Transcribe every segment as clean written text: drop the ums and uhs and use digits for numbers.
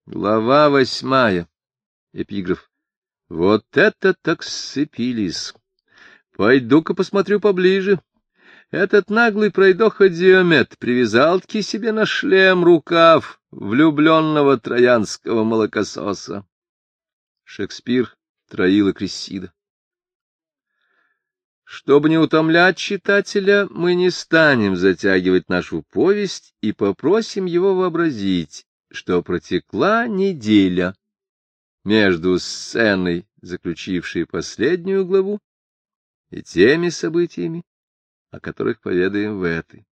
Глава 8. Эпиграф. Вот это так сцепились! Пойду-ка посмотрю поближе. Этот наглый пройдоха Диомет привязал-таки себе на шлем рукав влюбленного троянского молокососа. Шекспир, Троила Крессида. Чтобы не утомлять читателя, мы не станем затягивать нашу повесть и попросим его вообразить, что протекла неделя между сценой, заключившей последнюю главу, и теми событиями, о которых поведаем в этой.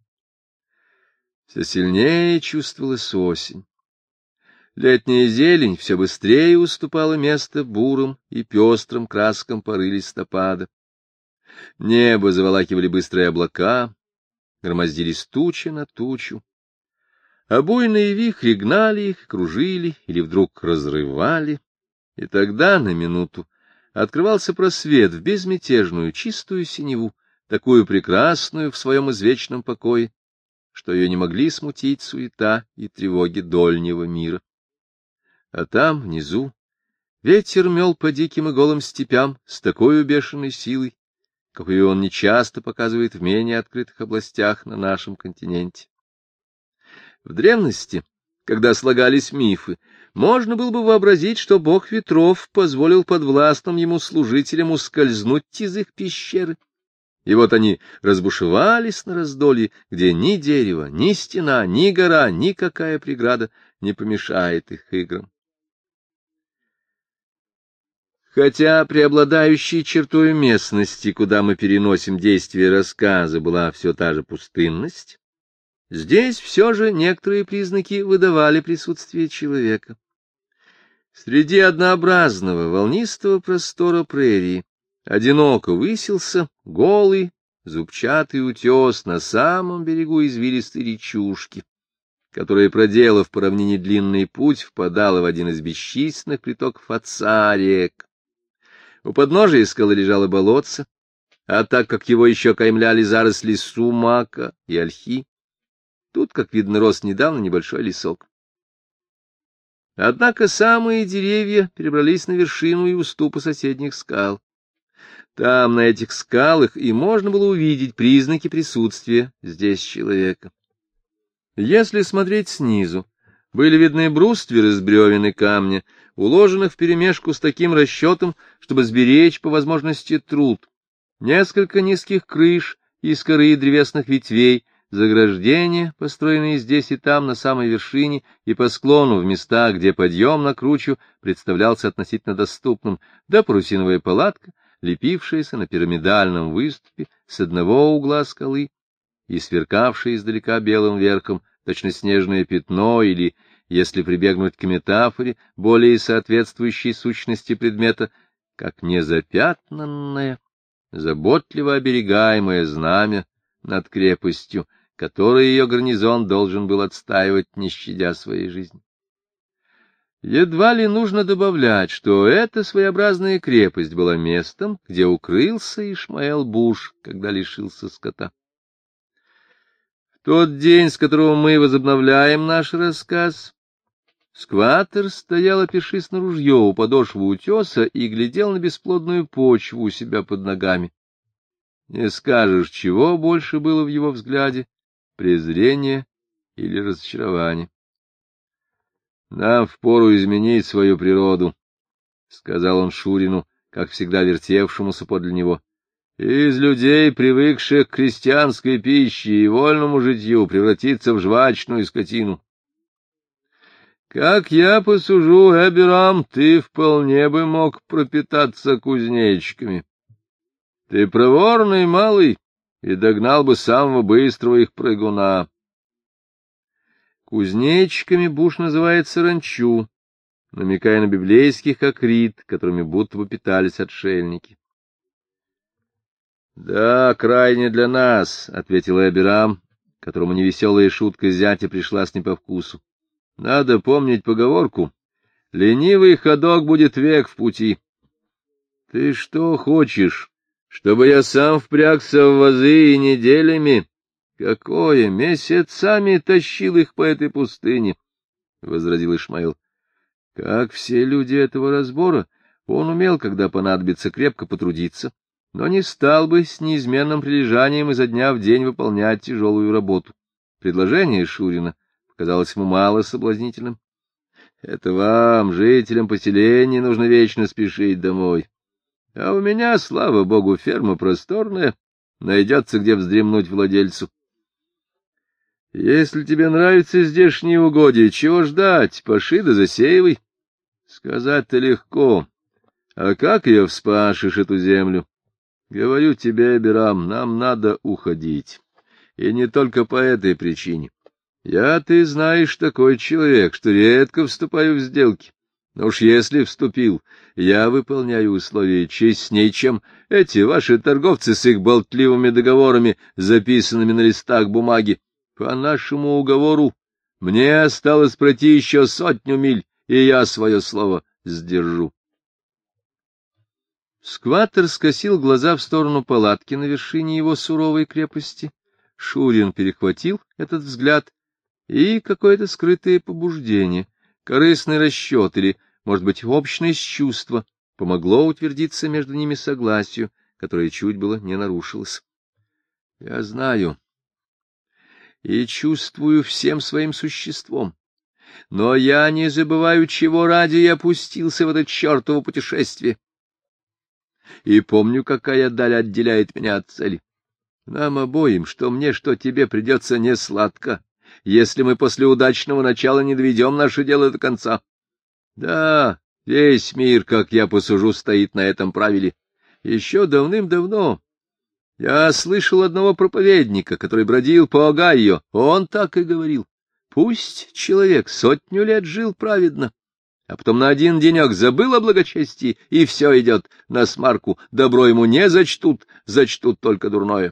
Все сильнее чувствовалась осень. Летняя зелень все быстрее уступала место бурым и пестрым краскам поры листопада. Небо заволакивали быстрые облака, громоздились туча на тучу. А буйные вихри гнали их, кружили или вдруг разрывали, и тогда на минуту открывался просвет в безмятежную чистую синеву, такую прекрасную в своем извечном покое, что ее не могли смутить суета и тревоги дольнего мира. А там, внизу, ветер мел по диким и голым степям с такой бешеной силой, какую он нечасто показывает в менее открытых областях на нашем континенте. В древности, когда слагались мифы, можно было бы вообразить, что бог ветров позволил подвластным ему служителям ускользнуть из их пещеры. И вот они разбушевались на раздолье, где ни дерево, ни стена, ни гора, никакая преграда не помешает их играм. Хотя преобладающей чертой местности, куда мы переносим действие рассказа, была все та же пустынность, здесь все же некоторые признаки выдавали присутствие человека. Среди однообразного волнистого простора прерии одиноко высился голый зубчатый утес на самом берегу извилистой речушки, которая, проделав по равнине длинный путь, впадала в один из бесчисленных притоков отца рек. У подножия скалы лежало болотце, а так как его еще каймляли заросли сумака и ольхи, тут, как видно, рос недавно небольшой лесок. Однако самые деревья перебрались на вершину и уступы соседних скал. Там, на этих скалах, и можно было увидеть признаки присутствия здесь человека. Если смотреть снизу, были видны брустверы из бревен и камня, уложенных вперемешку с таким расчетом, чтобы сберечь по возможности труд, несколько низких крыш из коры древесных ветвей, заграждения, построенные здесь и там на самой вершине и по склону в местах, где подъем на кручу представлялся относительно доступным, да парусиновая палатка, лепившаяся на пирамидальном выступе с одного угла скалы и сверкавшая издалека белым верхом, точно снежное пятно или, если прибегнуть к метафоре, более соответствующей сущности предмета, как незапятнанное, заботливо оберегаемое знамя над крепостью, которое ее гарнизон должен был отстаивать, не щадя своей жизни. Едва ли нужно добавлять, что эта своеобразная крепость была местом, где укрылся Ишмаэл Буш, когда лишился скота. В тот день, с которого мы возобновляем наш рассказ, скваттер стоял, опершись на ружье у подошвы утеса, и глядел на бесплодную почву у себя под ногами. Не скажешь, чего больше было в его взгляде — презрение или разочарование. — Нам впору изменить свою природу, — сказал он Шурину, как всегда вертевшемуся подле него. — Из людей, привыкших к крестьянской пище и вольному житью, превратиться в жвачную скотину. Как я посужу, Эберам, ты вполне бы мог пропитаться кузнечиками. Ты проворный малый и догнал бы самого быстрого их прыгуна. Кузнечиками Буш называет саранчу, намекая на библейских акрит, которыми будто бы питались отшельники. — Да, крайне для нас, — ответил Эберам, которому невеселая шутка зятя пришлась не по вкусу. — Надо помнить поговорку: ленивый ходок будет век в пути. — Ты что хочешь, чтобы я сам впрягся в вазы и неделями? Какое, месяцами тащил их по этой пустыне. — возразил Ишмаил. — Как все люди этого разбора, он умел, когда понадобится, крепко потрудиться, но не стал бы с неизменным прилежанием изо дня в день выполнять тяжелую работу. Предложение Шурина показалось ему мало соблазнительным. — Это вам, жителям поселения, нужно вечно спешить домой. А у меня, слава богу, ферма просторная, найдется где вздремнуть владельцу. Если тебе нравятся здешние угодья, чего ждать, паши да засеивай. Сказать-то легко, а как ее вспашешь, эту землю? Говорю тебе, Абирам, нам надо уходить. И не только по этой причине. Я, ты знаешь, такой человек, что редко вступаю в сделки. Но уж если вступил, я выполняю условия честней, чем эти ваши торговцы с их болтливыми договорами, записанными на листах бумаги. По нашему уговору мне осталось пройти еще 100 миль, и я свое слово сдержу. Скваттер скосил глаза в сторону палатки на вершине его суровой крепости. Шурин перехватил этот взгляд, и какое-то скрытое побуждение, корыстный расчет или, может быть, общность чувства помогло утвердиться между ними согласию, которое чуть было не нарушилось. Я знаю и чувствую всем своим существом, но я не забываю, чего ради я опустился в это чертово путешествие. И помню, какая даль отделяет меня от цели. Нам обоим, что мне, что тебе, придется несладко, если мы после удачного начала не доведем наше дело до конца. Да, весь мир, как я посужу, стоит на этом правиле. Еще давным-давно я слышал одного проповедника, который бродил по Огайо. Он так и говорил: пусть человек 100 лет жил праведно, а потом на один денек забыл о благочестии, и все идет насмарку, добро ему не зачтут, зачтут только дурное.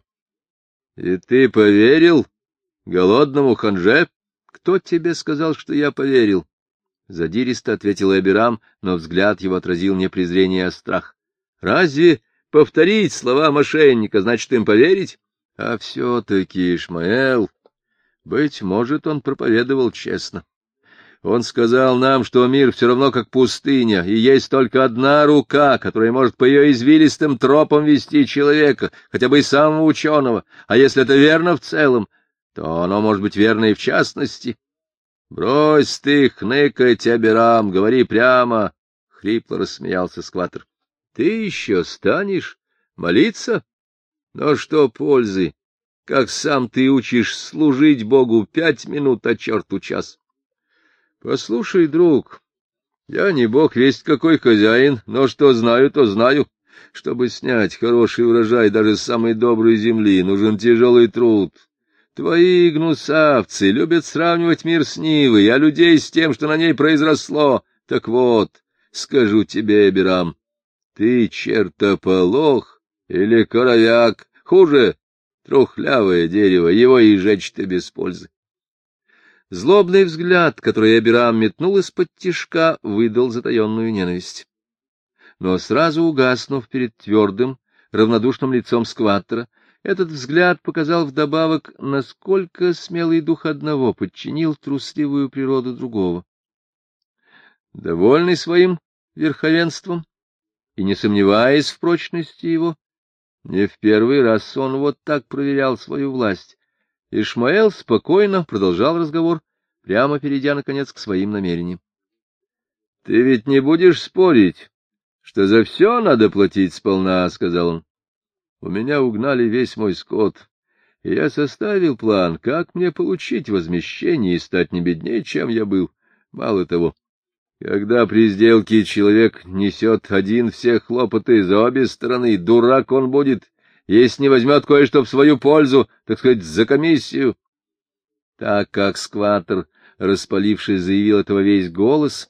И ты поверил голодному ханже? Кто тебе сказал, что я поверил? Задиристо ответил Абирам, но взгляд его отразил не презрение, а страх. Разве повторить слова мошенника значит им поверить? А все-таки, Ишмаэл, быть может, он проповедовал честно. Он сказал нам, что мир все равно как пустыня, и есть только одна рука, которая может по ее извилистым тропам вести человека, хотя бы и самого ученого, а если это верно в целом, то оно может быть верно и в частности. — Брось ты хныкать, Абирам, говори прямо, — хрипло рассмеялся Скваттер. — Ты еще станешь молиться? Но что пользы, как сам ты учишь служить Богу 5 минут, а черту час? Послушай, друг, я не бог весть какой хозяин, но что знаю, то знаю. Чтобы снять хороший урожай даже с самой доброй земли, нужен тяжелый труд. Твои гнусавцы любят сравнивать мир с Нивой, а людей с тем, что на ней произросло. Так вот, скажу тебе, Абирам, ты чертополох или коровяк, хуже, трухлявое дерево, его и жечь-то без пользы. Злобный взгляд, который Абирам метнул из-под тишка, выдал затаенную ненависть. Но сразу угаснув перед твердым, равнодушным лицом Скваттера, этот взгляд показал вдобавок, насколько смелый дух одного подчинил трусливую природу другого. Довольный своим верховенством и не сомневаясь в прочности его, не в первый раз он вот так проверял свою власть. Ишмаэл спокойно продолжал разговор, прямо перейдя, наконец, к своим намерениям. — Ты ведь не будешь спорить, что за все надо платить сполна, — сказал он. — У меня угнали весь мой скот, и я составил план, как мне получить возмещение и стать не беднее, чем я был. Мало того, когда при сделке человек несет один все хлопоты за обе стороны, дурак он будет, если не возьмет кое-что в свою пользу, так сказать, за комиссию. Так как Скваттер, распалившись, заявил этого весь голос,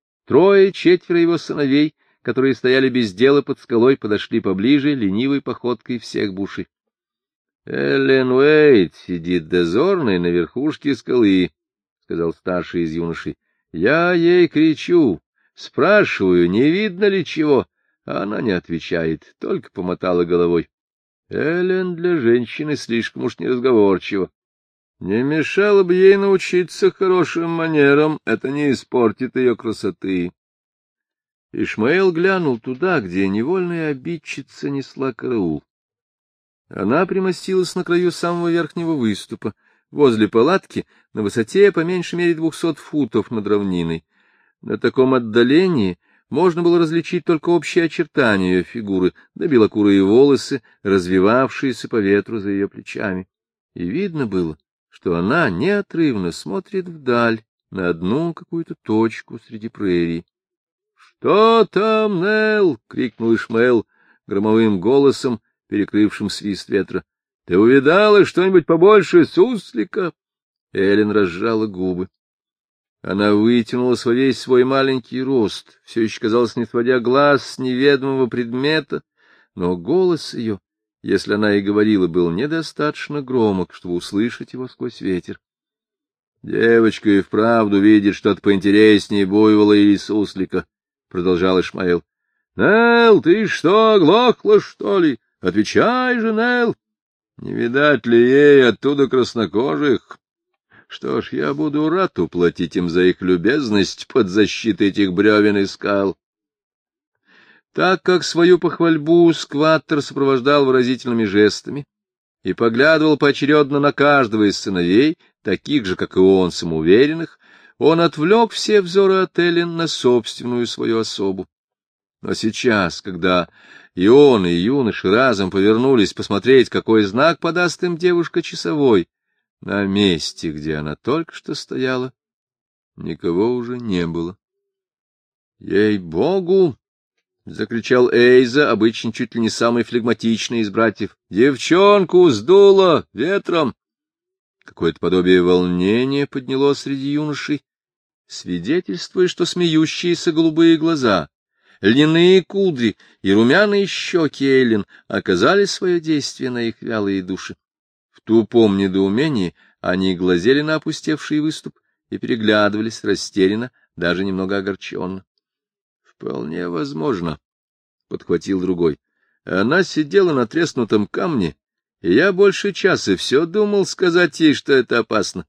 3-4 его сыновей, которые стояли без дела под скалой, подошли поближе ленивой походкой всех бушей. — Эллен Уэйт сидит дозорной на верхушке скалы, — сказал старший из юношей. — Я ей кричу, спрашиваю, не видно ли чего, а она не отвечает, только помотала головой. Эллен для женщины слишком уж неразговорчива. Не мешало бы ей научиться хорошим манерам, это не испортит ее красоты. Ишмаэл глянул туда, где невольная обидчица несла караул. Она примостилась на краю самого верхнего выступа, возле палатки, на высоте по меньшей мере 200 футов над равниной. На таком отдалении можно было различить только общие очертания ее фигуры, да белокурые волосы, развивавшиеся по ветру за ее плечами. И видно было, что она неотрывно смотрит вдаль, на одну какую-то точку среди прерий. — Что там, Нелл? — крикнул Ишмаэл громовым голосом, перекрывшим свист ветра. — Ты увидала что-нибудь побольше суслика? Эллен разжала губы. Она вытянулась во весь свой маленький рост, все еще, казалось, не сводя глаз с неведомого предмета, но голос ее, если она и говорила, был недостаточно громок, чтобы услышать его сквозь ветер. — Девочка и вправду видит что-то поинтереснее буйвола или суслика, — продолжал Ишмаэл. — Нелл, ты что, оглохла, что ли? Отвечай же, Нелл! Не видать ли ей оттуда краснокожих? Что ж, я буду рад уплатить им за их любезность под защитой этих бревен и скал. Так как свою похвальбу Скваттер сопровождал выразительными жестами и поглядывал поочередно на каждого из сыновей, таких же, как и он, самоуверенных, он отвлек все взоры от Эллен на собственную свою особу. Но сейчас, когда и он, и юноши разом повернулись посмотреть, какой знак подаст им девушка-часовой, на месте, где она только что стояла, никого уже не было. — Ей-богу! — закричал Эйза, обычно чуть ли не самый флегматичный из братьев. — Девчонку сдуло ветром! Какое-то подобие волнения поднялось среди юношей, свидетельствуя, что смеющиеся голубые глаза, льняные кудри и румяные щеки Эллен оказали свое действие на их вялые души. В тупом недоумении они глазели на опустевший выступ и переглядывались растерянно, даже немного огорченно. — Вполне возможно, — подхватил другой. Она сидела на треснутом камне, и я больше часа все думал сказать ей, что это опасно.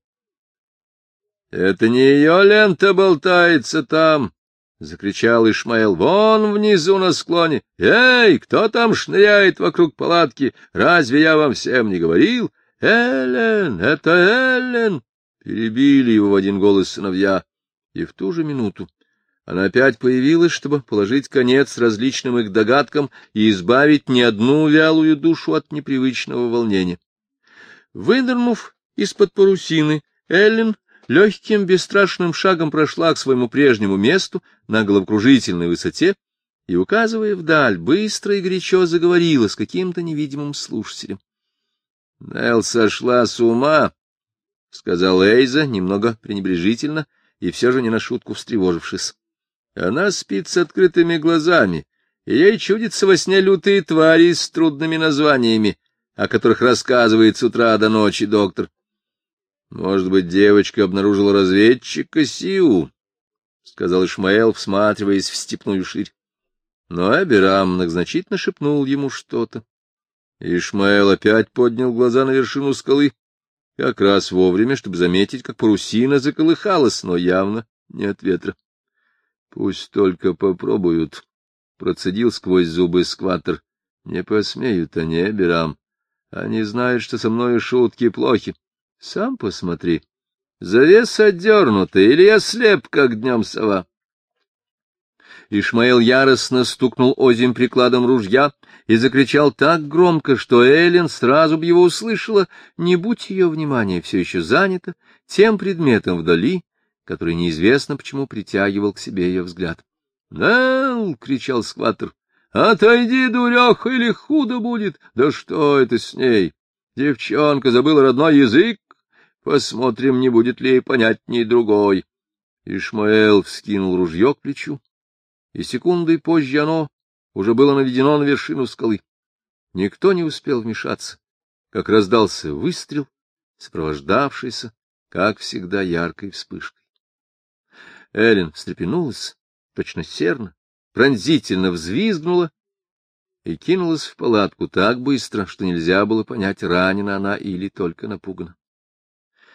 — Это не ее лента болтается там, — закричал Ишмаэл. — Вон внизу на склоне. Эй, кто там шныряет вокруг палатки? Разве я вам всем не говорил? — Эллен, это Эллен! — перебили его в один голос сыновья. И в ту же минуту она опять появилась, чтобы положить конец различным их догадкам и избавить не одну вялую душу от непривычного волнения. Вынырнув из-под парусины, Эллен легким бесстрашным шагом прошла к своему прежнему месту на головокружительной высоте и, указывая вдаль, быстро и горячо заговорила с каким-то невидимым слушателем. — Нелл сошла с ума, — сказал Эйза, немного пренебрежительно и все же не на шутку встревожившись. Она спит с открытыми глазами, и ей чудятся во сне лютые твари с трудными названиями, о которых рассказывает с утра до ночи доктор. Может быть, девочка обнаружила разведчика Сиу, — сказал Ишмаэл, всматриваясь в степную ширь. Но Абирам многозначительно шепнул ему что-то. Ишмаэл опять поднял глаза на вершину скалы, как раз вовремя, чтобы заметить, как парусина заколыхалась, но явно не от ветра. — Пусть только попробуют, — процедил сквозь зубы Скваттер. — Не посмеют они, Абирам. Они знают, что со мною шутки плохи. Сам посмотри. Завеса отдернута, или я слеп, как днем сова. Ишмаэл яростно стукнул озимь прикладом ружья и закричал так громко, что Эллен сразу бы его услышала, не будь ее внимание все еще занято тем предметом вдали, который неизвестно почему притягивал к себе ее взгляд. — Нелл! — кричал Скваттер. — Отойди, дуреха, или худо будет! Да что это с ней? Девчонка забыла родной язык. Посмотрим, не будет ли ей понятней другой. Ишмаэл вскинул ружье к плечу, и секундой позже оно уже было наведено на вершину скалы. Никто не успел вмешаться, как раздался выстрел, сопровождавшийся, как всегда, яркой вспышкой. Эллен встрепенулась, точно серна, пронзительно взвизгнула и кинулась в палатку так быстро, что нельзя было понять, ранена она или только напугана.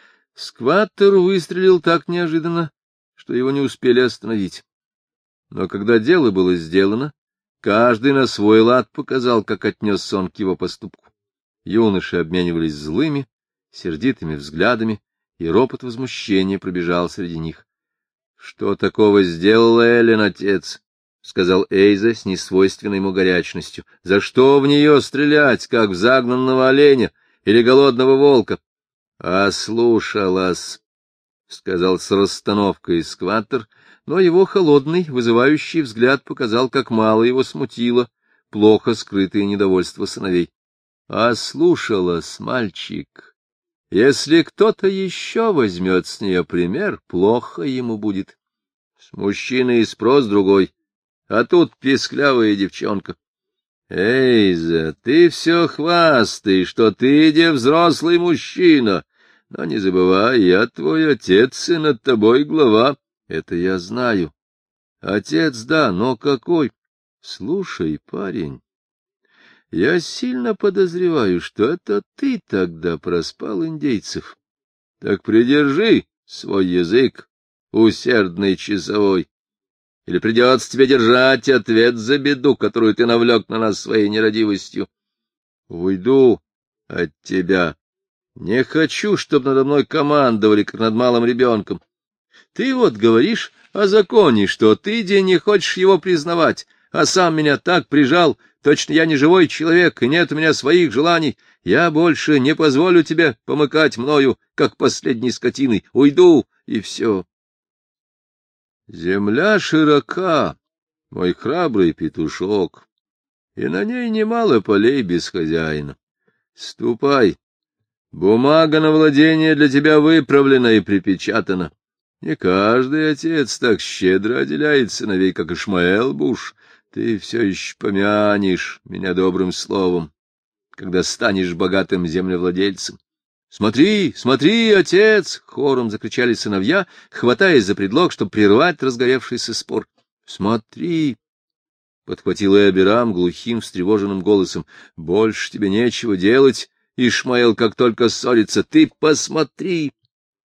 Скваттер выстрелил так неожиданно, что его не успели остановить. Но когда дело было сделано, каждый на свой лад показал, как отнесся он к его поступку. Юноши обменивались злыми, сердитыми взглядами, и ропот возмущения пробежал среди них. — Что такого сделала Эллен, отец? — сказал Эйза с несвойственной ему горячностью. — За что в нее стрелять, как в загнанного оленя или голодного волка? — Ослушалась, — сказал с расстановкой Скваттер, но его холодный, вызывающий взгляд показал, как мало его смутило плохо скрытое недовольство сыновей. — Ослушалась, мальчик. Если кто-то еще возьмет с нее пример, плохо ему будет. С мужчиной и спрос другой, а тут песклявая девчонка. Эйза, ты все хвастай, что ты, де взрослый мужчина, но не забывай, я твой отец, и над тобой глава. Это я знаю. Отец, да, но какой? Слушай, парень, я сильно подозреваю, что это ты тогда проспал индейцев. Так придержи свой язык, усердный часовой, или придется тебе держать ответ за беду, которую ты навлек на нас своей нерадивостью. Уйду от тебя. Не хочу, чтобы надо мной командовали, как над малым ребенком. Ты вот говоришь о законе, что ты, день, не хочешь его признавать, а сам меня так прижал, точно я не живой человек, и нет у меня своих желаний. Я больше не позволю тебе помыкать мною, как последней скотиной. Уйду, и все. Земля широка, мой храбрый петушок, и на ней немало полей без хозяина. Ступай. Бумага на владение для тебя выправлена и припечатана. Не каждый отец так щедро отделяет сыновей, как Ишмаэл Буш. Ты все еще помянешь меня добрым словом, когда станешь богатым землевладельцем. — Смотри, смотри, отец! — хором закричали сыновья, хватаясь за предлог, чтобы прервать разгоревшийся спор. — Смотри! — подхватил Эбирам глухим, встревоженным голосом. — Больше тебе нечего делать, Ишмаэл, как только ссорится. Ты посмотри!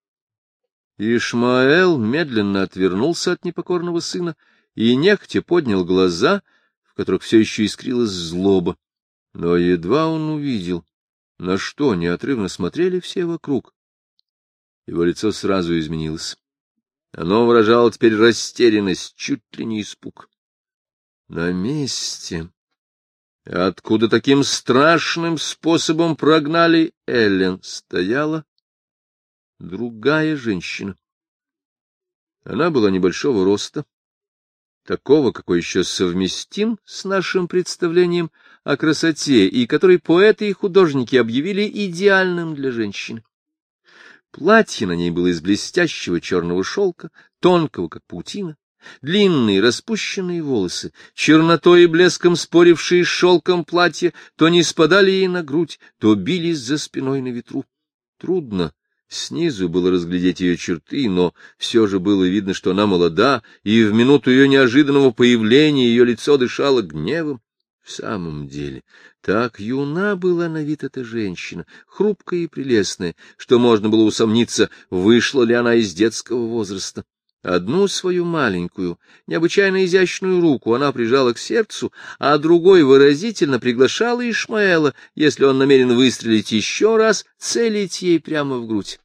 Ишмаэл медленно отвернулся от непокорного сына и нехотя поднял глаза, в которых все еще искрилась злоба. Но едва он увидел, на что неотрывно смотрели все вокруг, его лицо сразу изменилось. Оно выражало теперь растерянность, чуть ли не испуг. На месте, откуда таким страшным способом прогнали Эллен, стояла другая женщина. Она была небольшого роста, такого, какой еще совместим с нашим представлением о красоте, и который поэты и художники объявили идеальным для женщины. Платье на ней было из блестящего черного шелка, тонкого, как паутина, длинные распущенные волосы, чернотой и блеском спорившие с шелком платья, то не спадали ей на грудь, то бились за спиной на ветру. Трудно снизу было разглядеть ее черты, но все же было видно, что она молода, и в минуту ее неожиданного появления ее лицо дышало гневом. В самом деле, так юна была на вид эта женщина, хрупкая и прелестная, что можно было усомниться, вышла ли она из детского возраста. Одну свою маленькую, необычайно изящную руку она прижала к сердцу, а другой выразительно приглашала Ишмаэла, если он намерен выстрелить еще раз, целить ей прямо в грудь.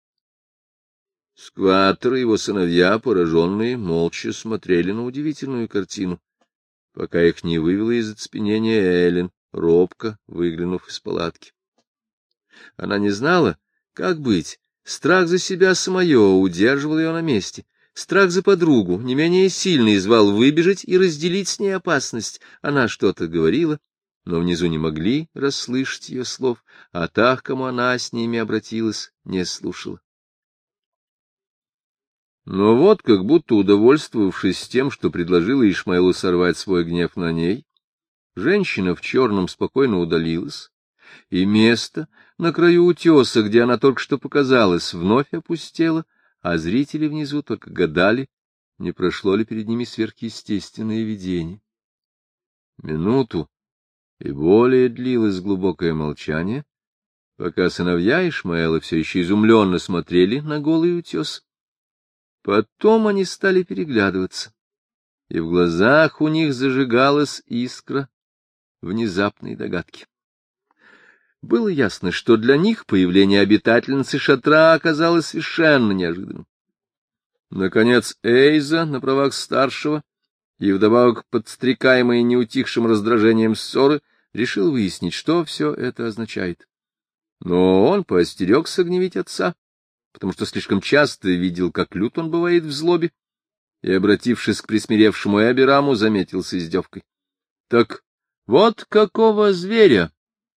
Скваттер и его сыновья, пораженные, молча смотрели на удивительную картину, пока их не вывела из оцепенения Эллен, робко выглянув из палатки. Она не знала, как быть. Страх за себя самое удерживал ее на месте. Страх за подругу, не менее сильный, звал выбежать и разделить с ней опасность. Она что-то говорила, но внизу не могли расслышать ее слов, а та, к кому она с ними обратилась, не слушала. Но вот, как будто удовольствовавшись тем, что предложила Ишмаэлу сорвать свой гнев на ней, женщина в черном спокойно удалилась, и место на краю утеса, где она только что показалась, вновь опустело, а зрители внизу только гадали, не прошло ли перед ними сверхъестественное видение. Минуту и более длилось глубокое молчание, пока сыновья Ишмаэла все еще изумленно смотрели на голый утес. Потом они стали переглядываться, и в глазах у них зажигалась искра внезапной догадки. Было ясно, что для них появление обитательницы шатра оказалось совершенно неожиданным. Наконец Эйза, на правах старшего и вдобавок подстрекаемый неутихшим раздражением ссоры, решил выяснить, что все это означает. Но он поостерегся гневить отца, потому что слишком часто видел, как лют он бывает в злобе, и, обратившись к присмиревшему Эбираму, заметил с издевкой: — Так вот какого зверя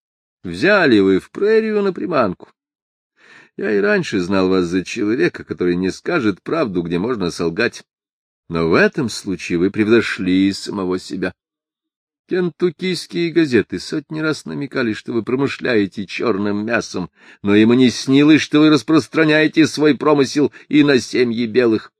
взяли вы в прерию на приманку? Я и раньше знал вас за человека, который не скажет правду, где можно солгать. Но в этом случае вы превзошли самого себя. Кентуккийские газеты сотни раз намекали, что вы промышляете черным мясом, но им и не снилось, что вы распространяете свой промысел и на семьи белых.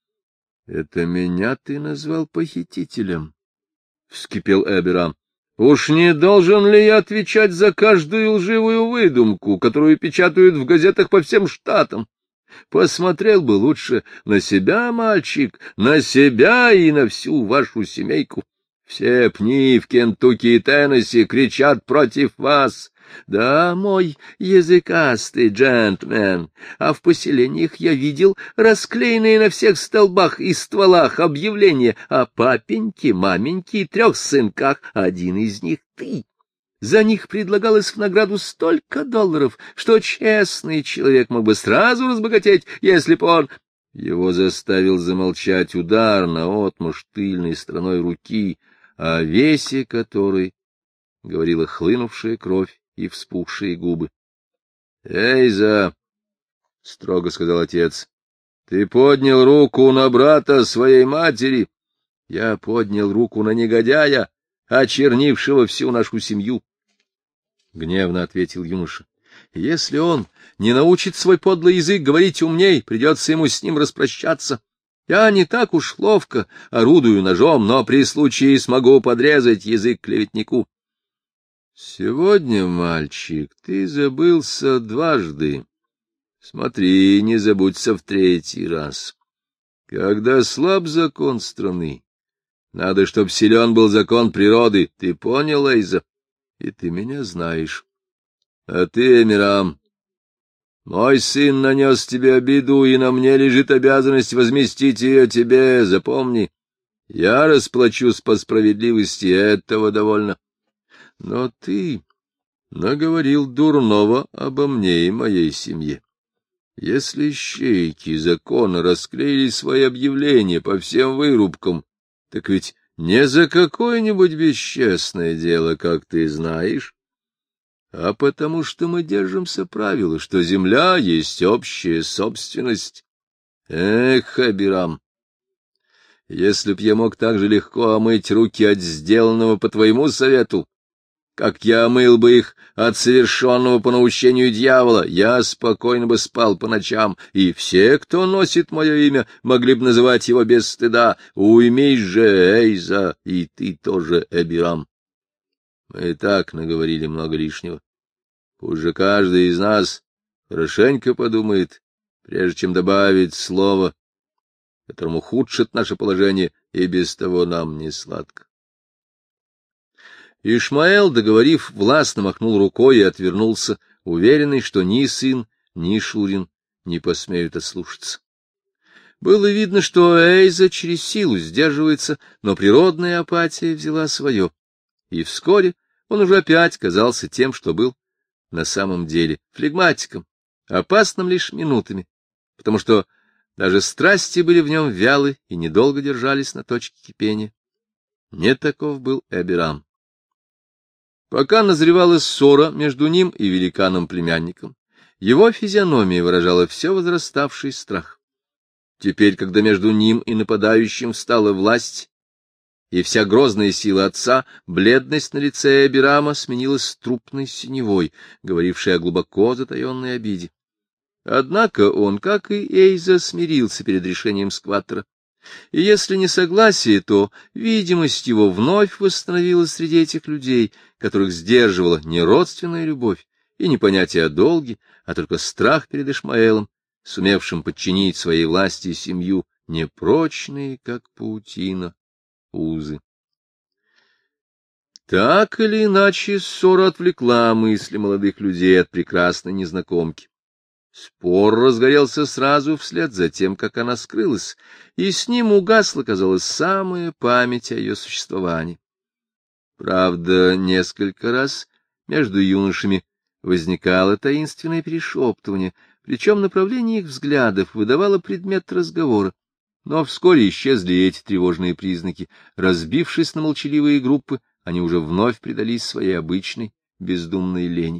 — Это меня ты назвал похитителем? — вскипел Эбирам. — Уж не должен ли я отвечать за каждую лживую выдумку, которую печатают в газетах по всем штатам? Посмотрел бы лучше на себя, мальчик, на себя и на всю вашу семейку. Все пни в Кентукки и Теннесси кричат против вас. Да, мой языкастый джентльмен, а в поселениях я видел расклеенные на всех столбах и стволах объявления о папеньке, маменьке и 3 сынках, один из них ты. За них предлагалось в награду столько $, что честный человек мог бы сразу разбогатеть, если бы он... Его заставил замолчать удар наотмашь тыльной стороной руки, о весе которой говорила хлынувшая кровь и вспухшие губы. — Эйза, — строго сказал отец, — ты поднял руку на брата своей матери. Я поднял руку на негодяя, очернившего всю нашу семью. Гневно ответил юноша. — Если он не научит свой подлый язык говорить умней, придется ему с ним распрощаться. Я не так уж ловко орудую ножом, но при случае смогу подрезать язык клеветнику. — Сегодня, мальчик, ты забылся дважды. Смотри, не забудься в 3-й раз. Когда слаб закон страны, надо, чтоб силен был закон природы. Ты понял, Эйза? И ты меня знаешь. А ты, Эмирам, мой сын нанес тебе обиду, и на мне лежит обязанность возместить ее тебе. Запомни, я расплачусь по справедливости, этого довольно. Но ты наговорил дурного обо мне и моей семье. Если ищейки закона расклеили свои объявления по всем вырубкам, так ведь не за какое-нибудь бесчестное дело, как ты знаешь, а потому что мы держимся правила, что земля есть общая собственность. Эх, Абирам, если б я мог так же легко омыть руки от сделанного по твоему совету, как я омыл бы их от совершенного по наущению дьявола, я спокойно бы спал по ночам, и все, кто носит мое имя, могли бы называть его без стыда. Уймись же, Эйза, и ты тоже, Эбирам. Мы и так наговорили много лишнего. Пусть же каждый из нас хорошенько подумает, прежде чем добавить слово, которому ухудшит наше положение, и без того нам не сладко. Ишмаэл, договорив, властно махнул рукой и отвернулся, уверенный, что ни сын, ни Шурин не посмеют ослушаться. Было видно, что Эйза через силу сдерживается, но природная апатия взяла свое, и вскоре он уже опять казался тем, что был на самом деле, флегматиком, опасным лишь минутами, потому что даже страсти были в нем вялы и недолго держались на точке кипения. Не таков был Эбирам. Пока назревала ссора между ним и великаном-племянником, его физиономия выражала все возраставший страх. Теперь, когда между ним и нападающим встала власть, и вся грозная сила отца, бледность на лице Эбирама сменилась трупной синевой, говорившей о глубоко затаенной обиде. Однако он, как и Эйза, смирился перед решением скваттера. И если не согласие, то видимость его вновь восстановилась среди этих людей, которых сдерживала не родственная любовь и не понятие о долге, а только страх перед Ишмаэлом, сумевшим подчинить своей власти семью, непрочные, как паутина, узы. Так или иначе, ссора отвлекла мысли молодых людей от прекрасной незнакомки. Спор разгорелся сразу вслед за тем, как она скрылась, и с ним угасла, казалось, самая память о ее существовании. Правда, несколько раз между юношами возникало таинственное перешептывание, причем направление их взглядов выдавало предмет разговора. Но вскоре исчезли эти тревожные признаки. Разбившись на молчаливые группы, они уже вновь предались своей обычной бездумной лени.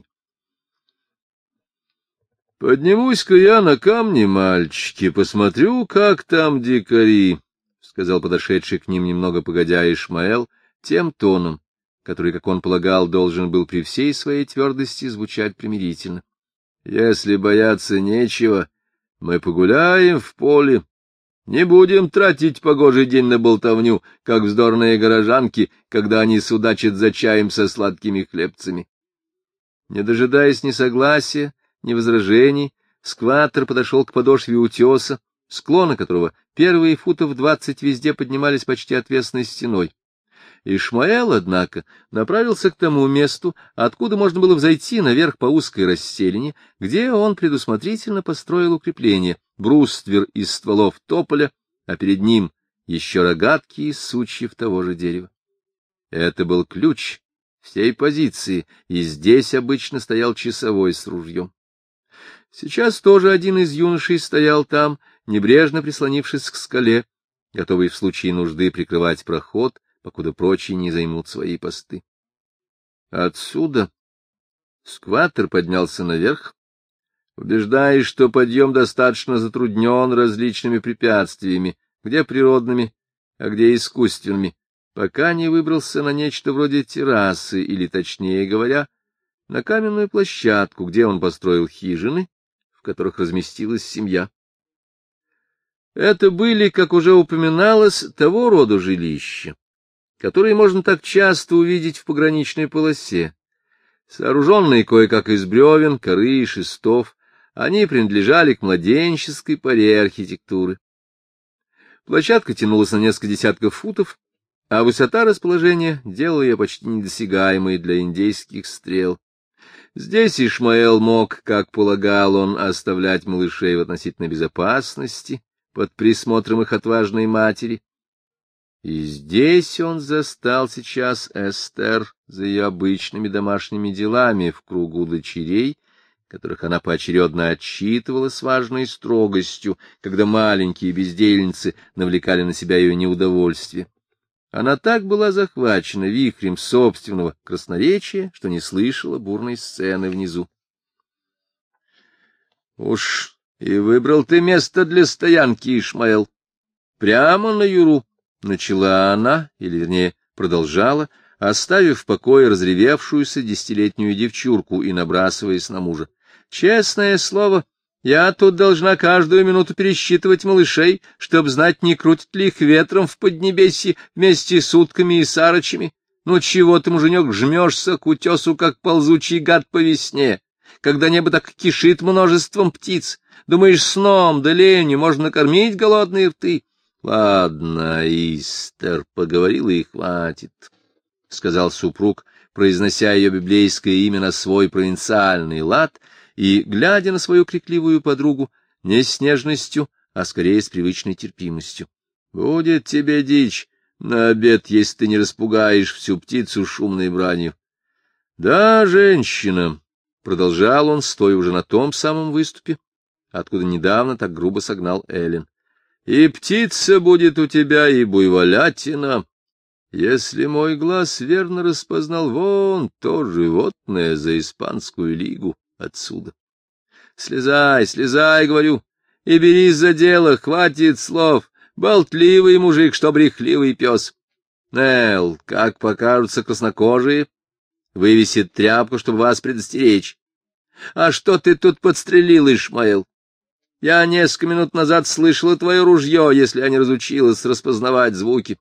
— Поднимусь-ка я на камни, мальчики, посмотрю, как там дикари, — сказал подошедший к ним немного погодя Ишмаэл тем тоном, который, как он полагал, должен был при всей своей твердости звучать примирительно. — Если бояться нечего, мы погуляем в поле. Не будем тратить погожий день на болтовню, как вздорные горожанки, когда они судачат за чаем со сладкими хлебцами. Не дожидаясь ни согласия, ни возражений, скваттер подошел к подошве утеса, склоны которого первые футов 20 везде поднимались почти отвесной стеной. Ишмаэл, однако, направился к тому месту, откуда можно было взойти наверх по узкой расселине, где он предусмотрительно построил укрепление, бруствер из стволов тополя, а перед ним еще рогатки из сучьев того же дерева. Это был ключ всей позиции, и здесь обычно стоял часовой с ружьем. Сейчас тоже один из юношей стоял там, небрежно прислонившись к скале, готовый в случае нужды прикрывать проход, покуда прочие не займут свои посты. Отсюда скваттер поднялся наверх, убеждаясь, что подъем достаточно затруднен различными препятствиями, где природными, а где искусственными, пока не выбрался на нечто вроде террасы, или, точнее говоря, на каменную площадку, где он построил хижины, в которых разместилась семья. Это были, как уже упоминалось, того рода жилища, которые можно так часто увидеть в пограничной полосе. Сооруженные кое-как из бревен, коры и шестов, они принадлежали к младенческой поре архитектуры. Площадка тянулась на несколько десятков футов, а высота расположения делала ее почти недосягаемой для индейских стрел. Здесь Ишмаэл мог, как полагал он, оставлять малышей в относительной безопасности под присмотром их отважной матери. И здесь он застал сейчас Эстер за ее обычными домашними делами в кругу дочерей, которых она поочередно отчитывала с важной строгостью, когда маленькие бездельницы навлекали на себя ее неудовольствие. Она так была захвачена вихрем собственного красноречия, что не слышала бурной сцены внизу. — Уж и выбрал ты место для стоянки, Ишмаэл. Прямо на юру. Начала она, или, вернее, продолжала, оставив в покое разревевшуюся 10-летнюю девчурку и набрасываясь на мужа. Честное слово, я тут должна каждую минуту пересчитывать малышей, чтоб знать, не крутит ли их ветром в Поднебесье вместе с утками и сарычами. Ну чего ты, муженек, жмешься к утесу, как ползучий гад по весне, когда небо так кишит множеством птиц? Думаешь, сном да ленью можно накормить голодные рты? Ладно, Истер, поговорила и хватит, — сказал супруг, произнося ее библейское имя на свой провинциальный лад и глядя на свою крикливую подругу не с нежностью, а скорее с привычной терпимостью. — Будет тебе дичь на обед, если ты не распугаешь всю птицу шумной бранью. — Да, женщина, — продолжал он, стоя уже на том самом выступе, откуда недавно так грубо согнал Эллен. И птица будет у тебя, и буйволятина. Если мой глаз верно распознал вон то животное за испанскую лигу отсюда. Слезай, слезай, говорю, и берись за дело, хватит слов. Болтливый мужик, что брехливый пес. Нелл, как покажутся краснокожие, вывесит тряпку, чтобы вас предостеречь. А что ты тут подстрелил, Ишмаэл? Я несколько минут назад слышала твое ружье, если я не разучилась распознавать звуки.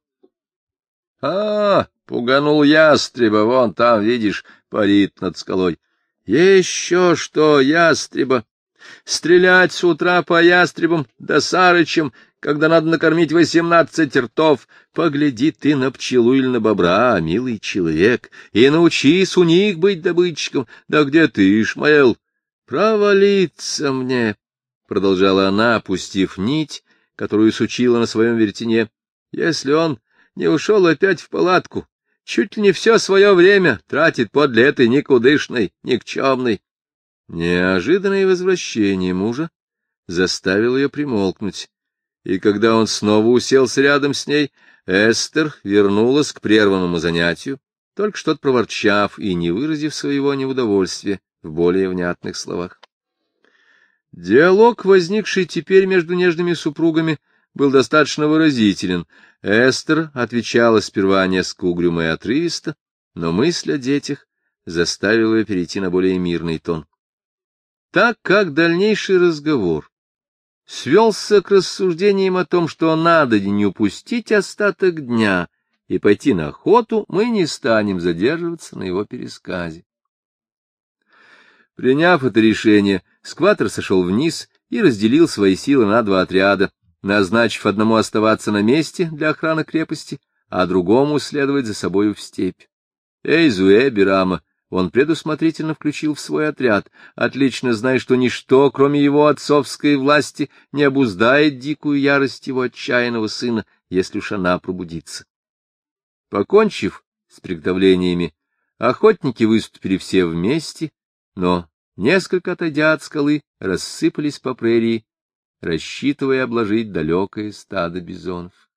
— пуганул ястреба, вон там, видишь, парит над скалой. Еще что, ястреба! Стрелять с утра по ястребам да сарычам, когда надо накормить 18 ртов. Погляди ты на пчелу или на бобра, милый человек, и научись у них быть добытчиком. Да где ты, Ишмаэл? Провалиться мне, — продолжала она, опустив нить, которую сучила на своем вертине, — если он не ушел опять в палатку, чуть ли не все свое время тратит подле этой никудышной, никчемной. Неожиданное возвращение мужа заставило ее примолкнуть, и когда он снова уселся рядом с ней, Эстер вернулась к прерванному занятию, только что-то проворчав и не выразив своего неудовольствия в более внятных словах. Диалог, возникший теперь между нежными супругами, был достаточно выразителен. Эстер отвечала сперва несколько угрюмо и отрывисто, но мысль о детях заставила ее перейти на более мирный тон. Так как дальнейший разговор свелся к рассуждениям о том, что надо не упустить остаток дня и пойти на охоту, мы не станем задерживаться на его пересказе. Приняв это решение, скватер сошел вниз и разделил свои силы на два отряда, назначив одному оставаться на месте для охраны крепости, а другому следовать за собою в степь. Эйзуэ Бирама он предусмотрительно включил в свой отряд, отлично зная, что ничто, кроме его отцовской власти, не обуздает дикую ярость его отчаянного сына, если уж она пробудится. Покончив с приготовлениями, охотники выступили все вместе, но, несколько отойдя от скалы, рассыпались по прерии, рассчитывая обложить далекое стадо бизонов.